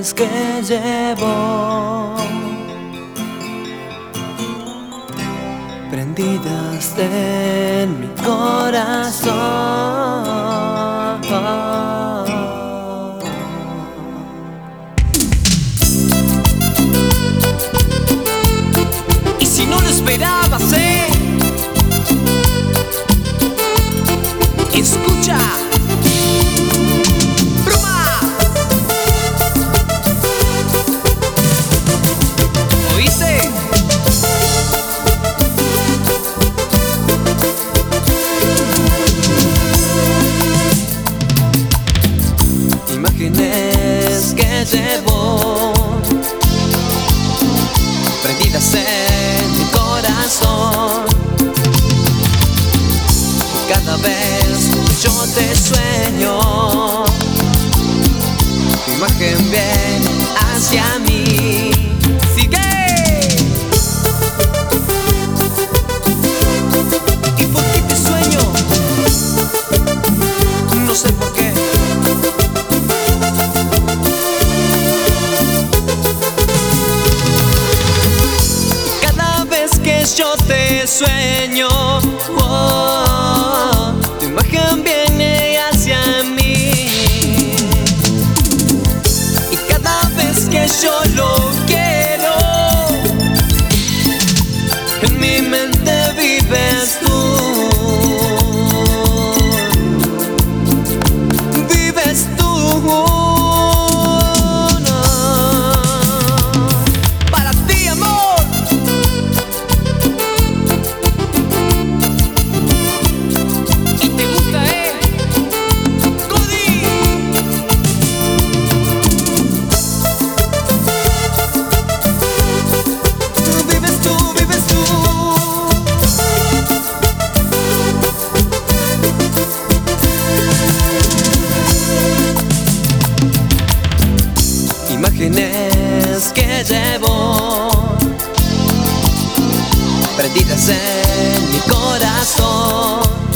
imágenes que llevo prendidas en mi corazón. Y si no lo esperabas, escucha. Imágenes que llevo prendidas en mi corazón. Cada vez que yo te sueño, tu imagen viene hacia mí. ¡Sigue! ¿Y por qué te sueño? No sé por qué. Yo te sueño, oh, tu imagen viene hacia mí. Y cada vez que yo lo quiero, en mi mente vives tú. Vives tú. Imágenes que llevo prendidas en mi corazón.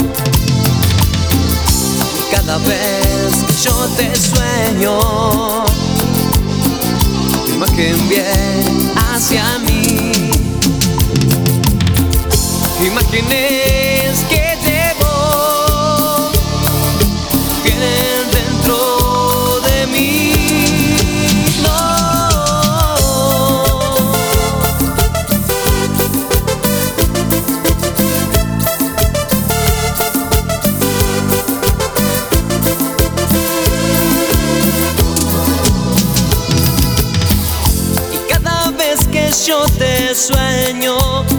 Y cada vez que yo te sueño, tu imagen viene hacia mí. Imágenes que llevo vienen dentro de mí. Yo te sueño,